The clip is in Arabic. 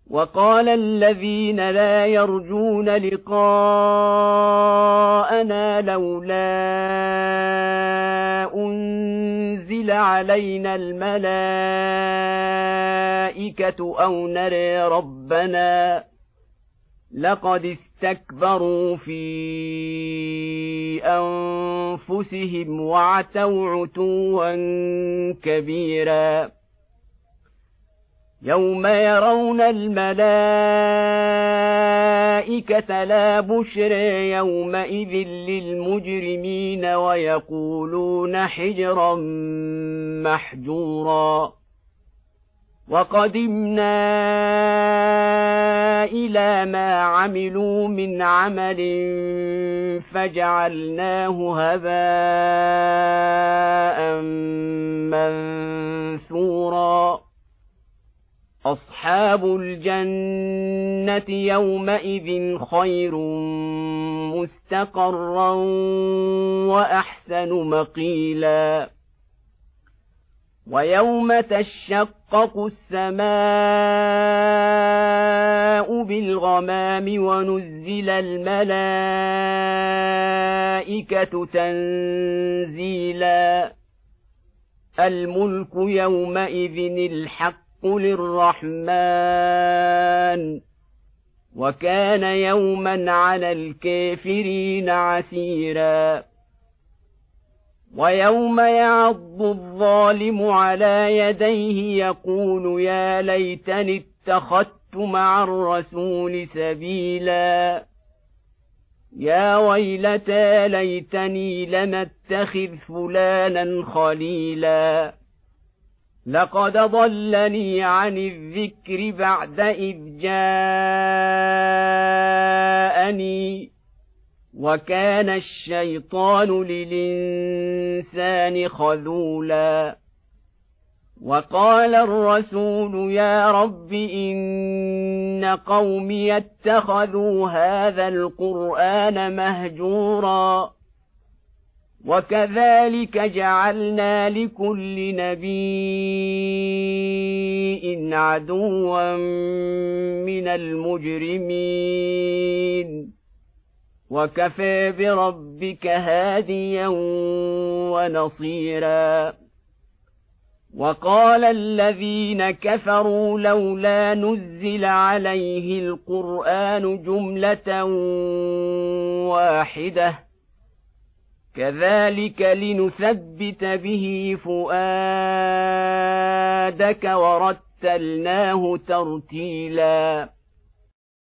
وقال الذين لا يرجون لقاءنا لولا أنزل علينا الملائكة أو نري ربنا لقد استكبروا في أنفسهم وعتوا عتوا كبيرا يوم يرون الملائكة لا بشر يومئذ للمجرمين ويقولون حجرا محجورا وقدمنا إلى ما عملوا من عمل فجعلناه هباء منثورا أصحاب الجنة يومئذ خير مستقرا وأحسن مقيلا ويوم تشقق السماء بالغمام ونزل الملائكة تنزيلا الملك يومئذ الحق للرحمن وكان يوما على الكافرين عسيرا ويوم يعض الظالم على يديه يقول يا ليتني اتخذت مع الرسول سبيلا يا ويلتى ليتني لم اتخذ فلانا خليلا لقد ضلني عن الذكر بعد إذ جاءني وكان الشيطان للإنسان خذولا وقال الرسول يا رب إن قومي اتخذوا هذا القرآن مهجورا وكذلك جعلنا لكل نبي عدوا من المجرمين وكفى بربك هاديا ونصيرا وقال الذين كفروا لولا نزل عليه القرآن جملة واحدة كذلك لنثبت به فؤادك ورتلناه ترتيلا